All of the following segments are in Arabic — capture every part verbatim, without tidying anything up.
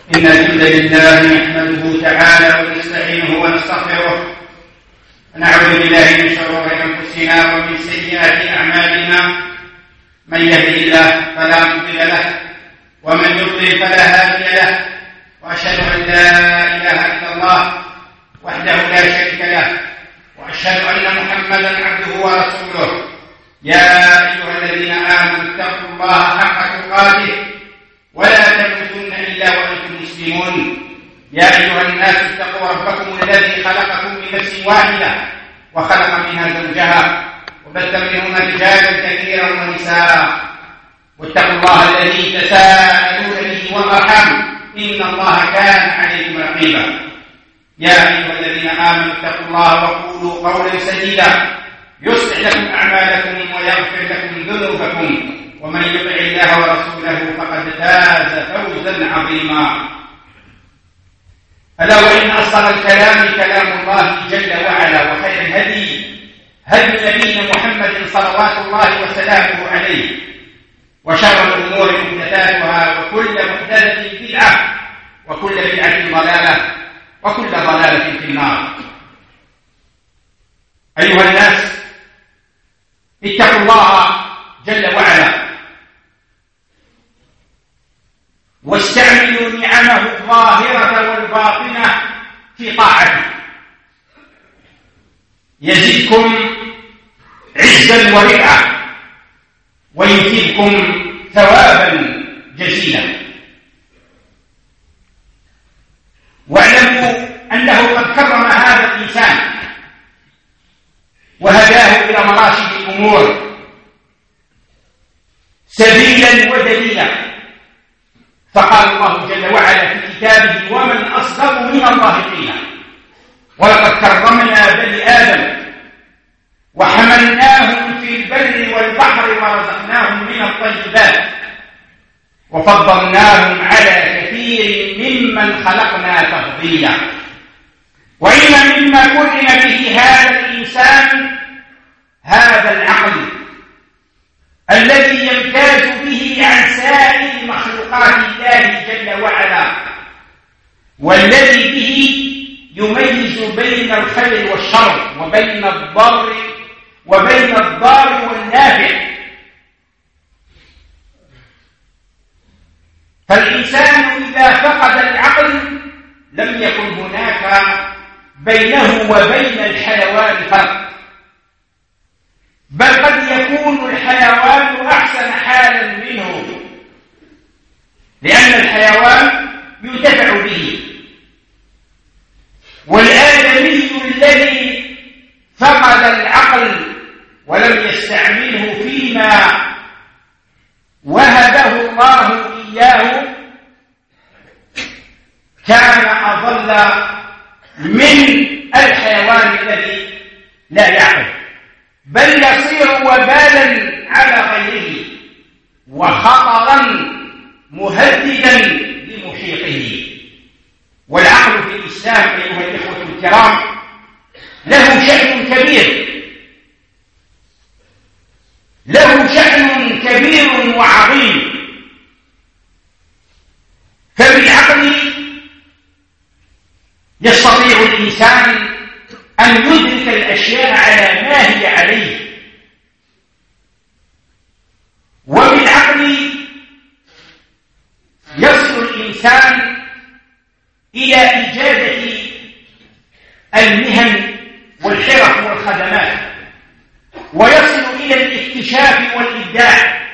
إن الحمد لله نحمده تعالى ونستعينه ونستغفره ونعوذ بالله من شرور أنفسنا ومن سيئات أعمالنا. من يهده الله فلا مضل له ومن يضلل فلا هادي له، وأشهد أن لا إله إلا الله وحده لا شريك له، وأشهد أن محمدا عبده ورسوله. يا أيها الذين آمنوا اتقوا الله حق تقاته ولا تموتن إلا وأنتم مسلمون. يا أيها الناس اتقوا ربكم الذي خلقكم من نفس واحدة وخلق منها زوجها وبث منهما رجالا كثيرا ونساء، واتقوا الله الذي تساءلون به والأرحام إن الله كان عليكم رقيبا. يا أيها الذين آمنوا اتقوا الله وقولوا قولا سديدا يصلح لكم أعمالكم ويغفر لكم ذنوبكم، ومن يطع الله ورسوله فقد فاز فوزا عظيما. ألا وإن أصدق الكلام كلام الله جل وعلا، وخير الهدي هدي نبينا محمد صلوات الله وسلامه عليه، وشر الأمور محدثاتها، وكل محدثة بدعة، وكل بدعة ضلالة، وكل ضلالة في النار. أيها الناس، اتقوا الله جل وعلا واستعملوا نعمه الظاهرة والباطنة في طاعته، يزدكم عزا ورفعة ويثيبكم ثوابا جزيلا. واعلموا أنه قد كرم هذا الإنسان وهداه إلى مراشد الأمور سبيلا ودليلا، فقال الله جل وعلا في كتابه: ومن أصدق من الله قيلا. ولقد كرمنا بني آدم وحملناهم في البر والبحر ورزقناهم من الطيبات وفضلناهم على كثير ممن خلقنا تفضيلا. وإن مما كرم به هذا الإنسان هذا العقل الذي يمتاز به عن سائر مخلوقات الله جل وعلا، والذي به يميز بين الخير والشر، وبين الضر وبين الضار والنافع. فالإنسان إذا فقد العقل لم يكن هناك بينه وبين الحيوان فرق، بل قد يكون الحيوان أحسن حالا منه، لأن الحيوان ينتفع به. والآدمي الذي فقد العقل ولم يستعمله فيما وهبه الله إياه كان أضل من الحيوان الذي لا يعقل، بل يصير وبالا على غيره وخطرا مهددا لمحيطه. والعقل في الإسلام أيها الإخوة الكرام له شأن كبير، له شأن كبير وعظيم. فبالعقل يستطيع الإنسان أن يدرك الأشياء على ما هي عليه، وبالعقل يصل الإنسان إلى إجادة المهن والحرف والخدمات، ويصل إلى الاكتشاف والإبداع.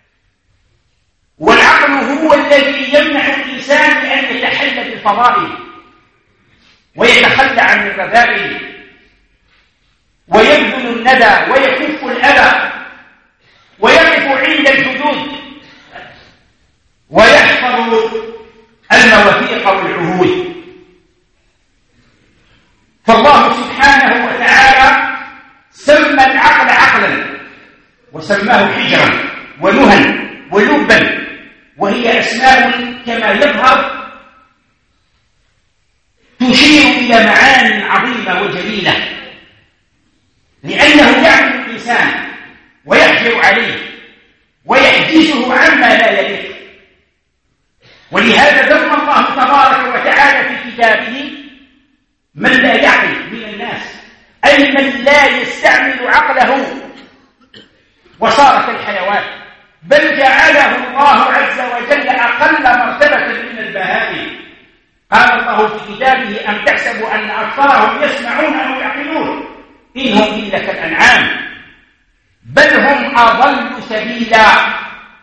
والعقل هو الذي يمنع الإنسان أن يتحلى بالفضائل ويتخلى عن الرذائل ويبذل الندى ويكف الأذى ويقف عند الحدود ويحفظ المواثيق والعهود. فالله سبحانه وتعالى سمى العقل عقلا وسماه حجرا ونهى ولبا، وهي أسماء كما يظهر تشير إلى معاني عظيمة وجليلة، لأنه يعقل الإنسان ويحجر عليه ويحجزه عما لا يليق. ولهذا ذم الله كتابه من لا يعقل من الناس، أي من لا يستعمل عقله وصار كالحيوان، بل جعله الله عز وجل أقل مرتبة من البهائم. قال الله في كتابه: أم تحسبوا أن أكثرهم يسمعون أو يعقلون إن هم إلا كالأنعام بل هم أضل سبيلا.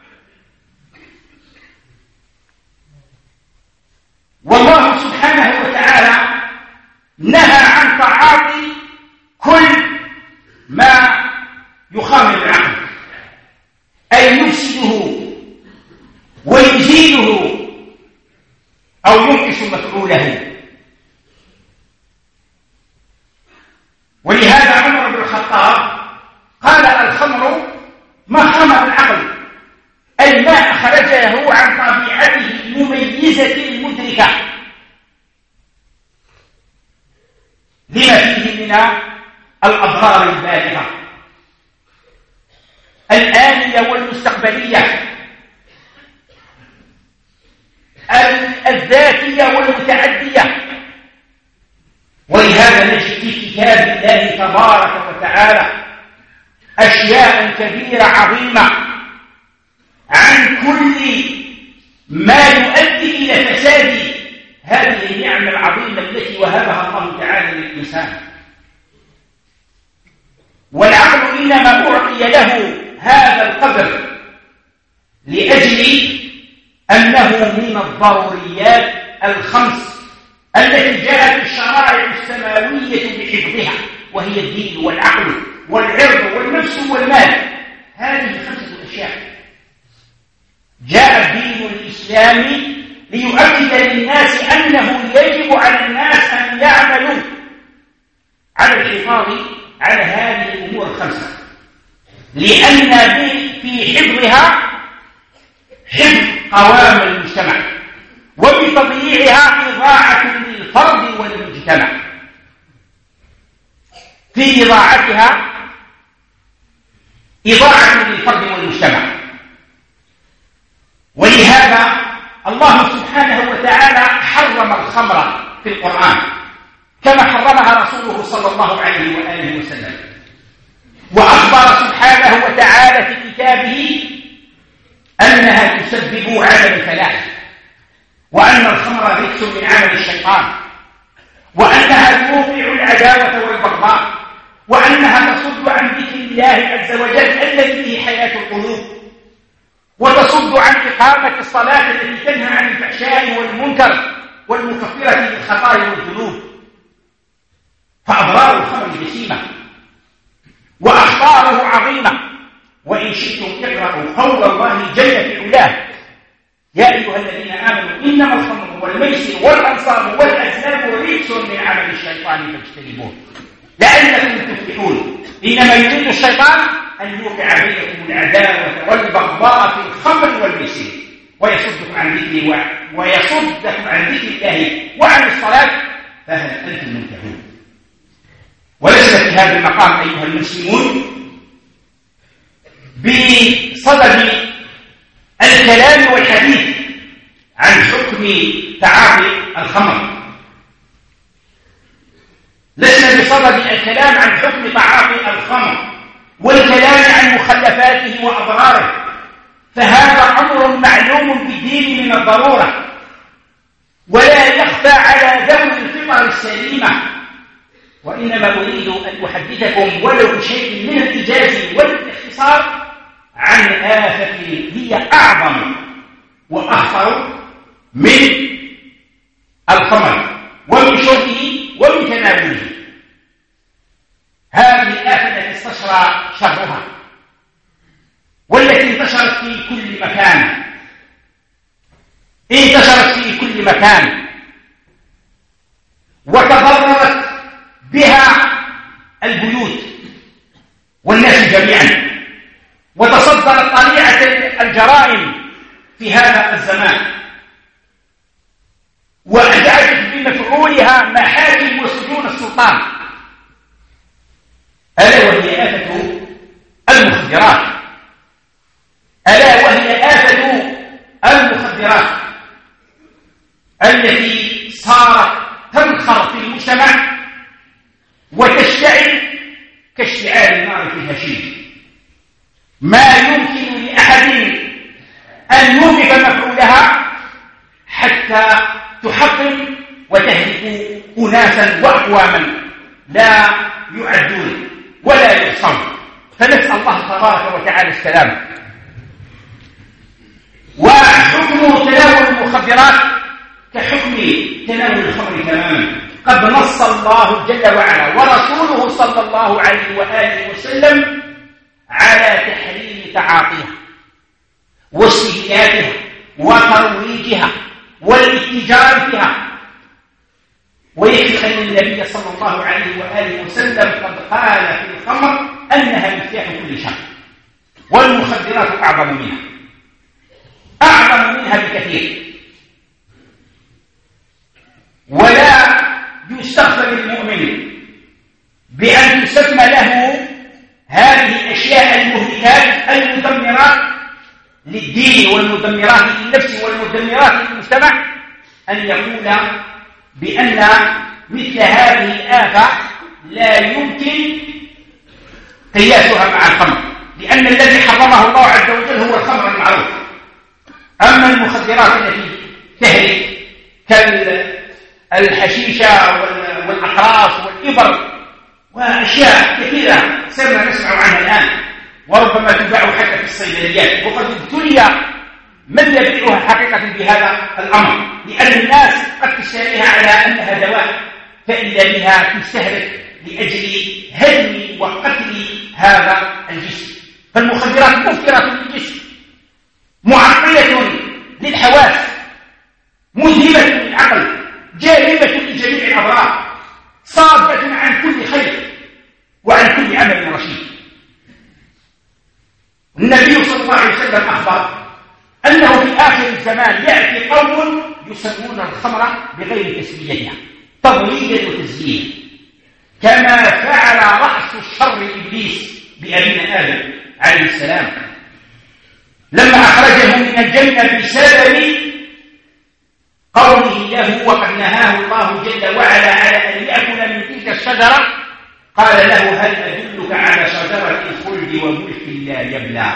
والله سبحانه وتعالى نهى عن تعاطي كل ما يخامر العقل، أي يفسده ويزيله أو ينقص مفعوله. ولهذا عمر بن الخطاب قال: الخمر ما خمر العقل، أي ما أخرجه عن طبيعته المميزة المدركة لما فيه من الأضرار البالغة الآنية والمستقبلية، الذاتية والمتعدية. ولهذا نجد في كتاب الله تبارك وتعالى أشياء كبيرة عظيمة عن كل ما يؤدي إلى فساد هذه النعمة العظيمة التي وهبها الله تعالى للإنسان. والعقل إنما أعطي له هذا القدر لأجل أنه من الضروريات الخمس التي جاءت الشرائع السماوية بحفظها، وهي الدين والعقل والعرض والنفس والمال. هذه خمسة أشياء جاء الدين الإسلامي ليؤكد للناس أنه يجب على الناس أن يعملوا على الحفاظ على هذه الأمور الخمسة، لأن في حفظها حفظ قوام المجتمع، وبتضييعها إضاعة للفرد وللمجتمع. في إضاعتها إضاعة للفرد والمجتمع. ولهذا الله سبحانه وتعالى حرم الخمر في القرآن كما حرمها رسوله صلى الله عليه وآله وسلم، وأخبر سبحانه وتعالى في كتابه أنها تسبب عدم الفلاح، وأن الخمر رجس من عمل الشيطان، وأنها توقع العداوة والبغضاء، وأنها تصد عن ذكر الله عز وجل الذي فيه حياة القلوب، وتصد عن إقامة الصلاة التي تنهى عن الفحشاء والمنكر والمكفرة للخطايا والذنوب. فأضرار الخمر جسيمة وأخطاره عظيمة. وإن شئتم اقرأوا قول الله جل في علاه: يا أيها الذين آمنوا إنما الخمر والميسر والأنصاب والأزلام رجس من عمل الشيطان فاجتنبوه لعلكم تفلحون. إنما يريد الشيطان أن يوقع بينكم العداوة والبغضاء في الخمر والميسر ويصدكم عن ذكر ويصدكم عن ذكر الله وعن الصلاة فهل أنتم منتهون. وليس في هذا المقام أيها المسلمون بصدد الكلام والحديث عن حكم تعاطي الخمر، لسنا بصدد الكلام عن حكم تعاطي الخمر والكلام عن مخلفاته وأضراره، فهذا أمر معلوم بالدين من الضرورة، ولا يخفى على ذوي الفطر السليمة. وإنما أريد أن أحدثكم ولو بشيء من الإيجاز والاختصار عن آفة هي أعظم وأخطر من الخمر ومن شربه ومن تناوله. هذه الآفة التي استشرى شرها والتي انتشرت في كل مكان انتشرت في كل مكان وتضررت بها البيوت والناس جميعا، وتصدرت طليعة الجرائم في هذا الزمان، وأدعت بمفعولها محاكم وسجون السلطان، ألا وهي آفة المخدرات ألا وهي آفة المخدرات التي صارت ما يمكن لأحد أن يوقف مفعولها حتى تحطم وتهلك أناسا وأقواما لا يعدون ولا يحصون. فنسأل الله تبارك وتعالى السلام. وحكم تناول المخدرات كحكم تناول الخمر تماما. قد نص الله جل وعلا ورسوله صلى الله عليه وآله وسلم على تحريم تعاطيها واستهلاكها وترويجها والاتجار بها. ويكفي أن النبي صلى الله عليه وآله وسلم قد قال في الخمر أنها مفتاح كل شر، والمخدرات أعظم منها أعظم منها بكثير. ولا يستغفر المؤمن بأن تسمى له هذه الأشياء المهلكات المدمرات للدين والمدمرات للنفس والمدمرات للمجتمع أن يقول بأن مثل هذه الآفة لا يمكن قياسها مع الخمر، لأن الذي حرمه الله عز وجل هو الخمر المعروف. أما المخدرات التي تهلك كالحشيشة والأقراص والإبر وأشياء كثيرة سرنا نسمع عنها الآن، وربما تباع حتى في الصيدليات، وقد ابتلي من يبيعها حقيقة بهذا الأمر، لأن الناس قد تشتريها على أنها دواء، فإذا بها تستهلك لأجل هدم وقتل هذا الجسم. فالمخدرات مفكرة للجسم، معطلة للحواس، مذهبة للعقل، جالبة لجميع الأضرار، صادة عن كل خير وعن كل عمل رشيد. النبي صلى الله عليه وسلم أخبر أنه في آخر الزمان يأتي قوم يسمون الخمر بغير تسميتها تضليلا وتزيينا، كما فعل رأس الشر إبليس بأبينا آدم عليه السلام لما أخرجه من الجنة بسبب قوله له وقد نهاه الله جل وعلا على أن يأكل من تلك الشجرة، قال له هل أدلك على شجرة الخلد وملك لا يبلى.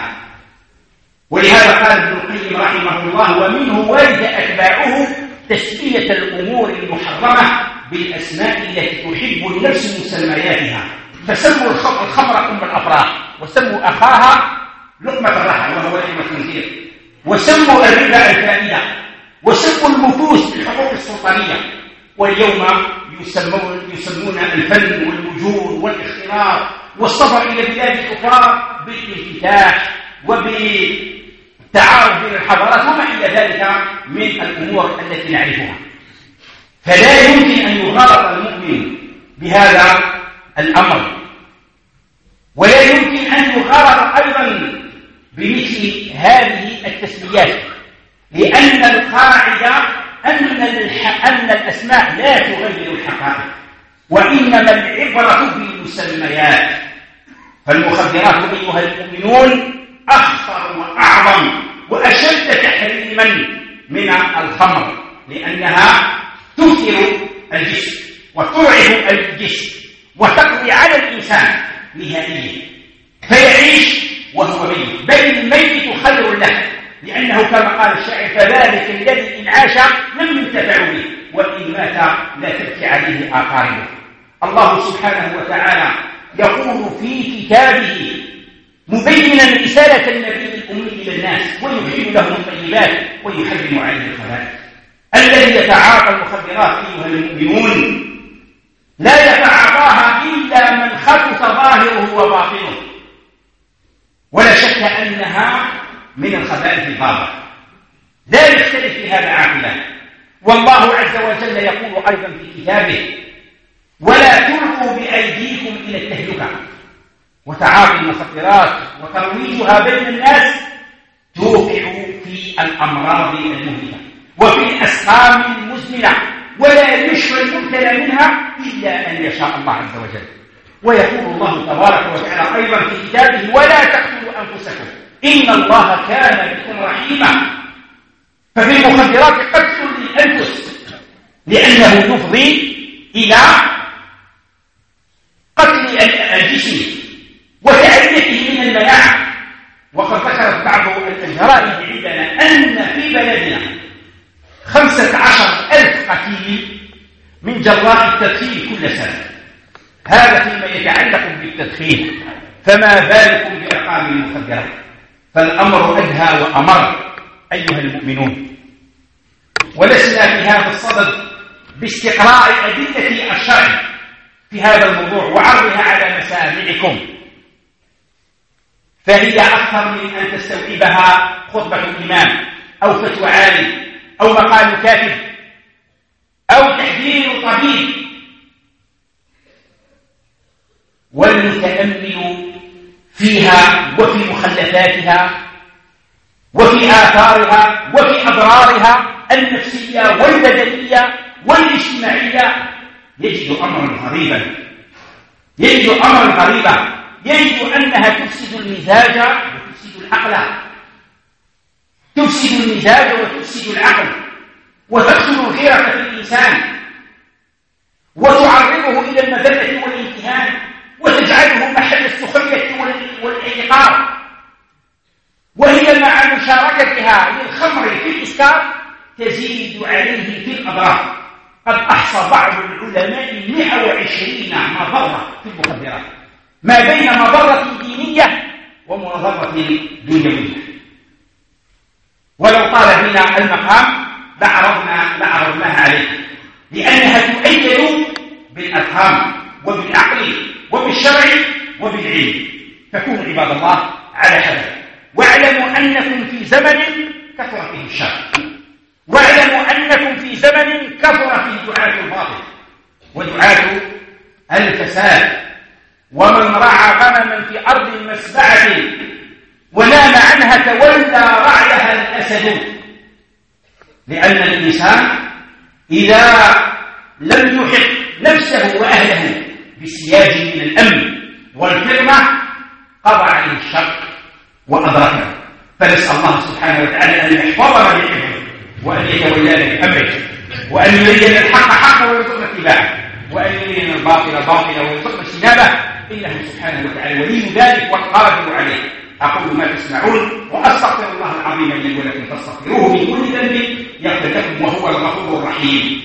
ولهذا قال ابن القيم رحمه الله ومنه ورد أتباعه تسمية الأمور المحرمة بالأسماء التي تحب النفس مسمياتها، فسموا الخمر أم الأفراح، وسموا أخاها لقمة الرحى وهو لحم الخنزير، وسموا الربا الفائدة، وسموا النفوس بالحقوق السلطانية. واليوم يسمون, يسمون الفن والوجود والاختلاط والسفر إلى بلاد الكفار بالانفتاح وبالتعارف بين الحضارات وما إلى ذلك من الأمور التي نعرفها. فلا يمكن أن يغالط المؤمن بهذا الأمر، ولا يمكن أن يغالط أيضا بمثل هذه التسميات، لأن القاعدة أن, أن الأسماء لا تغير الحقائق، وإنما العبرة بالمسميات. فالمخدرات أيها المؤمنون أخطر وأعظم وأشد تحريما من الخمر، لأنها تثير الجسم وترعب الجسم وتقضي على الإنسان نهائيا، فيعيش وهو ميت، بل الميت خير له، لأنه كما قال الشاعر فذلك الذي إن عاش لم ينتفع به وإن مات لا تبكي عليه أقاربه. الله سبحانه وتعالى يقول في كتابه مبينا رسالة النبي الأمي إلى الناس ويحل لهم الطيبات ويحرم عليه الخبائث. الذي يتعاطى المخدرات أيها المؤمنون لا يتعاطاها إلا من خبث ظاهره وباطنه، ولا شك أنها من الخبائث الظاهرة، لا يختلف في هذا عاقلان. والله عز وجل يقول أيضا في كتابه ولا تلقوا بأيديكم إلى التهلكة. وتعاطي المخدرات وترويجها بين الناس توقع في الأمراض المهلكة وفي الأسقام المزمنة، ولا يشفى المبتلى منها إلا أن يشاء الله عز وجل. ويقول الله تبارك وتعالى أيضا في كتابه ولا تقتلوا أنفسكم إن الله كان بكم رحيما. ففي المخدرات قتل للأنفس، لأنه يفضي إلى قتل الجسم وتعديته من المناعة الغرائب عندنا أن في بلدنا خمسة عشر ألف قتيل من جراء التدخين كل سنة. هذا فيما يتعلق بالتدخين، فما بالكم بأرقام المخدرات؟ فالأمر أدهى وأمر أيها المؤمنون. ولسنا في هذا الصدد باستقراء أدلة الشرع في هذا الموضوع وعرضها على مسامعكم، فهي أكثر من أن تستوعبها خطبة الإمام أو فتوى عالم أو مقال كاتب أو تحذير طبيب. والمتأمل فيها وفي مخلفاتها وفي آثارها وفي أضرارها النفسية والبدنية والاجتماعية يجد أمرا غريبا، يجد أمرا غريبا، يجد أنها تفسد المزاج وتفسد العقل، تفسد المزاج وتفسد العقل، وتقتل الغيرة في الإنسان، وتعرضه إلى المذلة والامتهان، وتجعله محل السخرية والاحتقار. وهي مع مشاركتها للخمر في الإسكار تزيد عليه في الأضرار. قد أحصى بعض العلماء مئة وعشرين مضرة في المخدرات، ما بين مضرة دينية ومضرة دنيوية. ولو طال بنا المقام لعرضنا لعرضناها عليه، لأنها تؤيد بالأفهام وبالعقل وبالشرع وبالعلم. فكونوا عباد الله على حذر، واعلموا أنكم في زمن كثر فيه الشر، واعلموا أنكم في زمن كثر فيه دعاة الباطل ودعاة الفساد. ومن رعى غنما في أرض مسبعة ونام عنها تولى رعيها الأسد. لأن الإنسان إذا لم يحق نفسه وأهله بسياج من الأمن والكرمة قضى عليه الشر وأدركه. فنسأل الله سبحانه وتعالى أن يحفظنا بحفظه، وأن يتولانا بأمره، وأن يرينا الحق حقا ويرزقنا اتباعه، وأن يرينا الباطل باطلا ويرزقنا اجتنابه، إنه سبحانه وتعالى ولي ذلك والقادر عليه. أقول ما تسمعون وأستغفر الله العظيم لي ولكم فاستغفروه من كل ذنب يغفر لكم وهو الغفور الرحيم.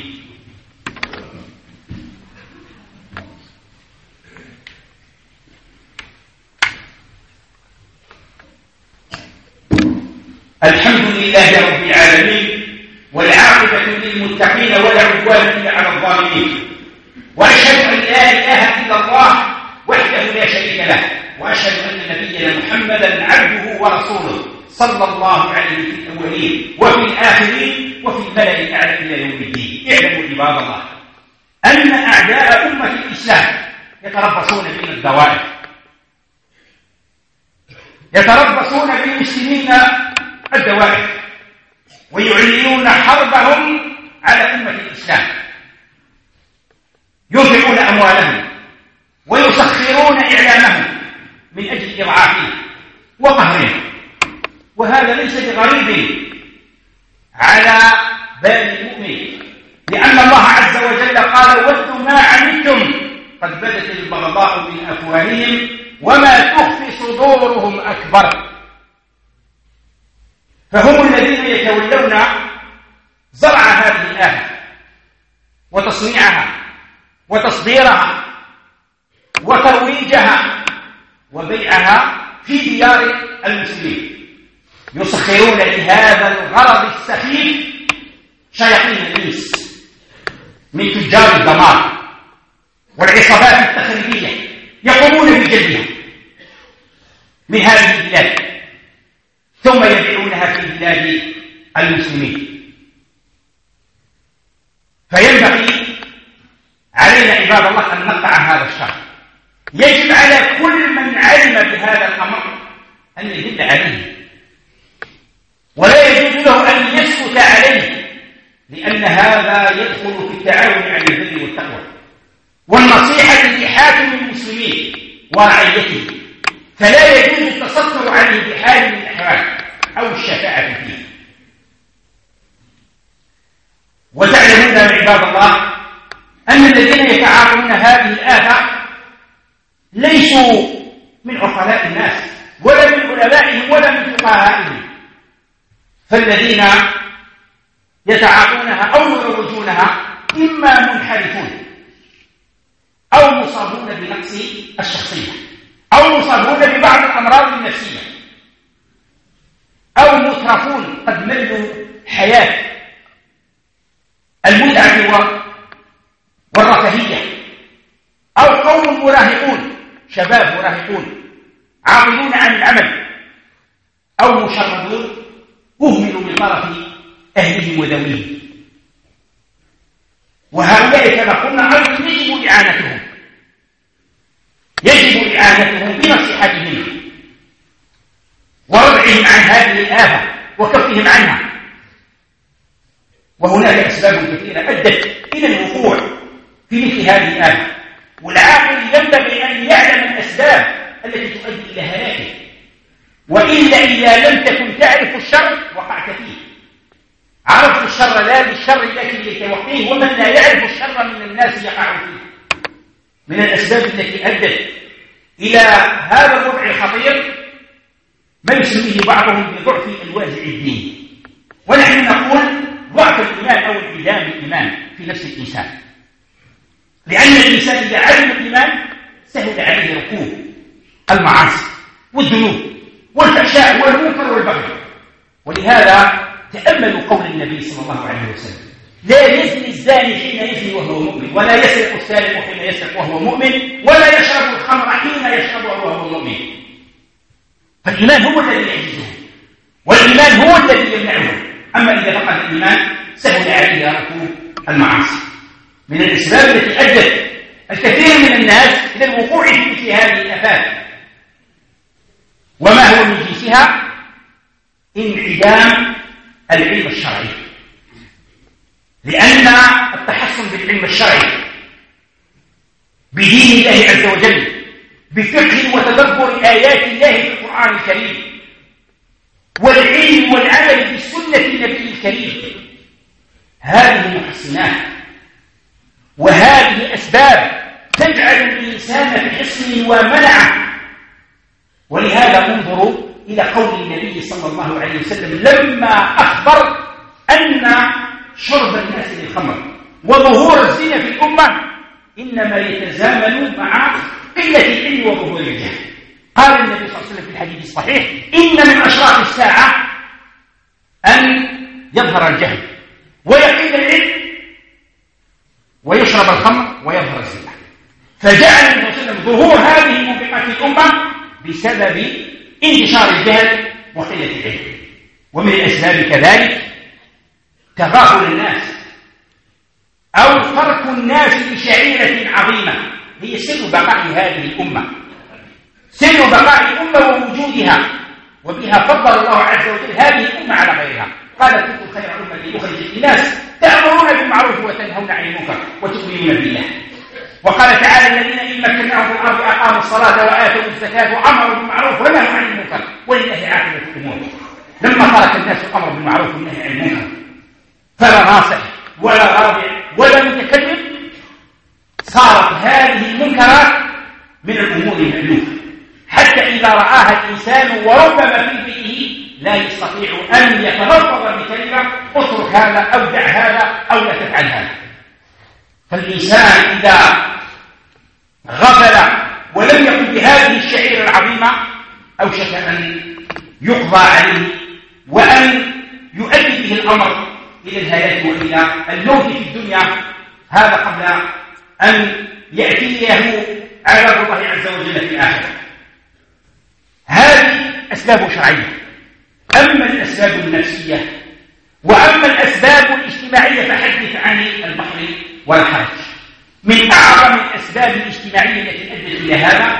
الحمد لله رب العالمين، والعاقبة للمتقين ولا عدوان إلا على الظالمين، وأشهد أن لا إله إلا الله وحده لا شريك له، وأشهد أن نبينا محمدا عبده ورسوله صلى الله عليه في الأولين وفي الآخرين وفي الملأ الأعلى إلى يوم الدين. اعلموا عباد الله أن أعداء أمة الإسلام يتربصون بنا الدوائر، يتربصون بالمسلمين الدوائر، ويعلنون حربهم على أمة الإسلام، ينفقون أموالهم ويسخرون إعلامهم من أجل إضعافهم وقهرهم. وهذا ليس بغريب على بال المؤمن، لأن الله عز وجل قال: ودوا ما عنتم قد بدت البغضاء من أفواههم وما تخفي صدورهم أكبر. فهم الذين يتولون زرع هذه الآية وتصنيعها وتصديرها وترويجها وبيعها في ديار المسلمين، يسخرون لهذا الغرض السخيف شياطين الإنس من تجار الدمار والعصابات التخريبية يقومون بجلبها من هذه البلاد ثم يبيعونها في بلاد المسلمين. فينبغي علينا عباد الله أن نقطع هذا الشر. يجب على كل من علم بهذا الأمر أن يدل عليه، ولا يجوز له أن يسكت عليه، لأن هذا يدخل في التعاون على البر والتقوى والنصيحة لحاكم المسلمين ورعيته، فلا يجوز التستر عليه بحال من الأحوال أو الشفاعة فيه. وتعلمون عباد الله أن الذين يتعاطون هذه الآفة ليسوا من عقلاء الناس ولا من علمائهم ولا من فقهائهم، فالذين يتعاطونها أو يروجونها إما منحرفون أو مصابون بنقص الشخصية أو مصابون ببعض الأمراض النفسية أو مترفون قد ملوا حياة المتعة والرفاهية أو قوم مراهقون شباب مراهقون عاطلون عن العمل أو مشردون أهملوا من طرف أهلهم وذويهم. وهؤلاء كما قلنا أيضا يجب إعانتهم يجب إعانتهم بنصيحتهم وردعهم عن هذه الآفة وكفهم عنها. وهناك أسباب كثيرة أدت إلى الوقوع في مثل هذه الآفة، والعاقل ينبغي أن يعلم الأسباب التي تؤدي إلى هلاكه، وإلا إذا لم تكن تعرف الشر وقعت فيه. عرفت الشر لا للشر لكن لتوقيه، ومن لا يعرف الشر من الناس يقع فيه. من الأسباب التي أدت إلى هذا الوضع الخطير ما يسميه بعضهم بضعف الوازع الديني، ونحن نقول ضعف الإيمان أو انعدام الإيمان في نفس الإنسان، لأن الإنسان إذا علم الإيمان سهل عليه ركوب المعاصي والذنوب والفحشاء والمنكر والبغي. ولهذا تأملوا قول النبي صلى الله عليه وسلم: لا يزني الزاني حين يزني وهو مؤمن، ولا يسرق السارق حين يسرق وهو مؤمن، ولا يشرب الخمر حين يشربها وهو مؤمن. فالإيمان هو الذي يعجزه، والإيمان هو الذي يمنعه. أما إذا فقد الإيمان سهل عليه ركوب المعاصي. من الأسباب التي أدت الكثير من الناس إلى الوقوع في مثل هذه الآفات، وما هو من جنسها؟ انعدام العلم الشرعي، لأن التحصن بالعلم الشرعي بدين الله عز وجل بفقه وتدبر آيات الله في القرآن الكريم والعلم والعمل بسنة النبي الكريم، هذه محصنات وهذه أسباب تجعل الإنسان في حصن ومنعه. ولهذا انظروا إلى قول النبي صلى الله عليه وسلم لما أخبر أن شرب الناس للخمر وظهور الزنا في الأمة إنما يتزامن مع قلة العلم وظهور الجهل. قال النبي صلى الله عليه وسلم في الحديث الصحيح: إن من أشراط الساعة أن يظهر الجهل ويقل العلم ويشرب الخمر ويظهر الزنا. فجعل النبي صلى الله عليه وسلم ظهور هذه الموبقات الأمة بسبب انتشار الجهل وقلة العلم. ومن الأسباب كذلك تغافل الناس أو ترك الناس لشعيرة عظيمة هي سر بقاء هذه الأمة، سر بقاء الأمة ووجودها، وبها فضل الله عز وجل هذه الأمة على غيرها. قال: كنتم خير أمة أخرجت للناس تأمرون بالمعروف وتنهون عن المنكر وتؤمنون بالله. وقال تعالى: الذين إن مكناهم في الأرض أقاموا الصلاة وآتوا الزكاة وأمروا بالمعروف ونهوا عن المنكر ولله عاقبة الأمور. لما ترك الناس الأمر بالمعروف والنهي عن المنكر فلا ناصح ولا رابع ولا متكلم، صارت هذه المنكرات من الأمور المألوفة، حتى إذا رآها الإنسان وربما في بيته لا يستطيع أن يتلفظ بكلمة اترك هذا أو دع هذا أو لا تفعل هذا. فالإنسان إذا غفل ولم يكن بهذه الشعيرة العظيمة أوشك أن يقضى عليه وأن يؤدي به الأمر إلى الهلاك وإلى الموت في الدنيا، هذا قبل أن يأتيه عذاب الله عز وجل في الآخرة. هذه أسباب شرعية. أما الأسباب النفسية وأما الأسباب الاجتماعية فحدث عن البحر والحرج. من أعظم الأسباب الاجتماعية التي أدت إلى هذا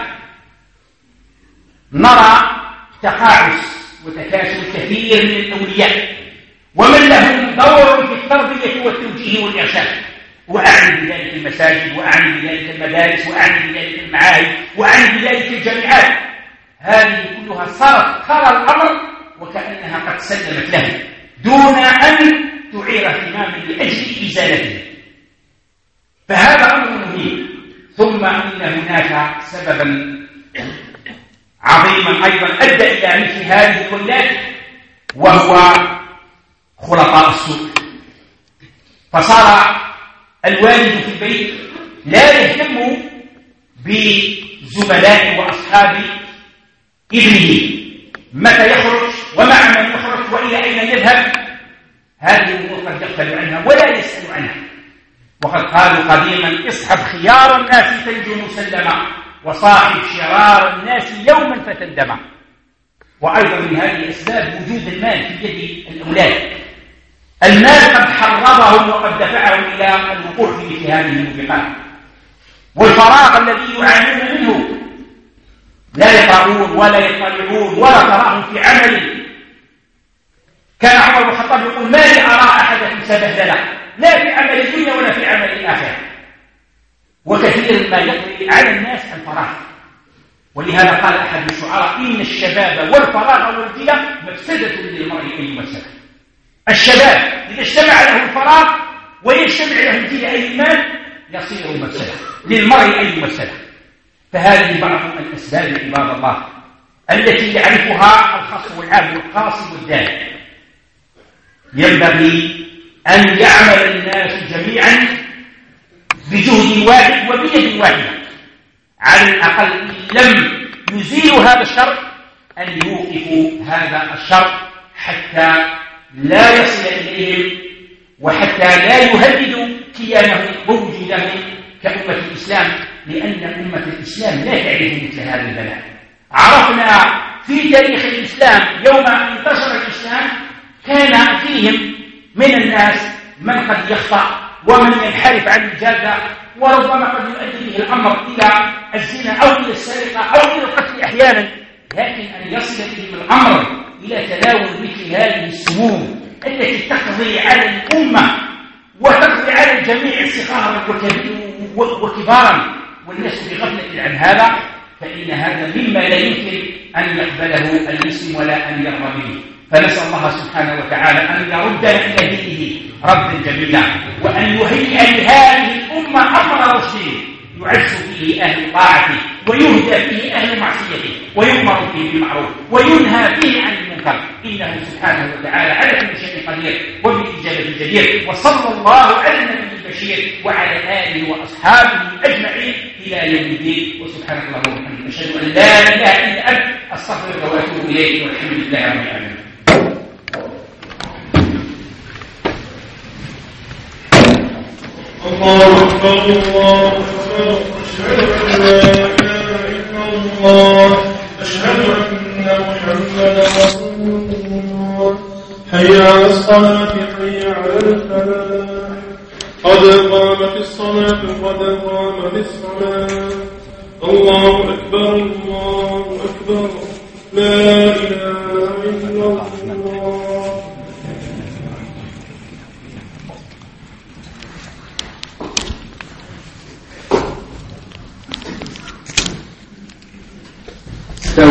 نرى تقاعس وتكاسل كثير من الأولياء ومن لهم دور في التربية والتوجيه والإرشاد، وأعني بذلك المساجد، وأعني بذلك المدارس، وأعني بذلك المعاهد، وأعني بذلك الجامعات. هذه كلها صارت ترى الأمر وكأنها قد سلمت له دون أن تعير اهتماما لأجل إزالته، فهذا أمر مهم. ثم إن هناك سببا عظيما أيضا أدى إلى مثل هذه الولايات، وهو خلطاء السوء، فصار الوالد في البيت لا يهتم بزملائه وأصحاب ابنه، متى يخرج ومع من يخرج وإلى أين يذهب، هذه الأمور قد يغفل عنها ولا يسأل عنها. وقد قالوا قديما: اصحب خيار الناس تنجو مسلما، وصاحب شرار الناس يوما فتندما. وأيضا من هذه الأسباب وجود المال في يد الأولاد. المال قد حرضهم وقد دفعهم إلى الوقوع في مثل هذه الموبقات. والفراغ الذي يعانون منه لا يقرؤون ولا يطلعون ولا تراهم في عمل. كان عمر بن الخطاب يقول: ما لي أرى أحدا سبهلله، لا في عمل الدنيا ولا في عمل الآخرة. وكثير ما يقضي على الناس الفراغ. ولهذا قال أحد الشعراء: إن الشباب والفراغ والجية مفسدة للمرء أي مفسدة. الشباب إذا اجتمع له الفراغ ويجتمع له الجية أي المال يصير مفسدة للمرء أي مفسدة. فهذه بعض الأسباب عباد الله التي يعرفها الخاص والعام والقاصد والدال. ينبغي أن يعمل الناس جميعا بجهد واحد وبيد واحدة، على الأقل إن لم يزيلوا هذا الشر أن يوقفوا هذا الشر حتى لا يصل إليهم وحتى لا يهددوا كيانهم ووجودهم كأمة الإسلام، لأن أمة الإسلام لا تعرف مثل هذا البلاء. عرفنا في تاريخ الإسلام يوم انتشر الإسلام كان فيهم من الناس من قد يخطأ ومن ينحرف عن الجادة، وربما قد يؤدي به الأمر إلى الزنا أو إلى السرقة أو إلى القتل أحيانا، لكن أن يصل بهم الأمر إلى تناول مثل هذه السموم التي تقضي على الأمة وتقضي على الجميع صغارا وكبارا والناس بغفلة عن هذا، فإن هذا مما لا يمكن أن يقبله المسلم ولا أن يرضى به. فنسأل الله سبحانه وتعالى أن يردنا إلى دينه ردا جميلا، وأن يهيئ لهذه الأمة أمر رشد يعز فيه أهل طاعته ويهدى فيه أهل معصيته ويؤمر فيه بالمعروف وينهى فيه عن المنكر، إنه سبحانه وتعالى على كل شيء قدير وبالإجابة جدير. وصلى الله على النبي البشير وعلى آله وأصحابه أجمعين إلى يوم الدين. وسبحانك اللهم وبحمدك أشهد أن لا إله إلا أنت أستغفرك وأتوب إليك، والحمد لله رب العالمين. الله أكبر الله أكبر، أشهد أن لا إله إلا الله، أشهد أن محمدا رسول الله. حي على الصلاة حي على الفلاح، قد قامت الصلاة قد قامت الصلاة. الله أكبر الله أكبر، لا إله إلا الله.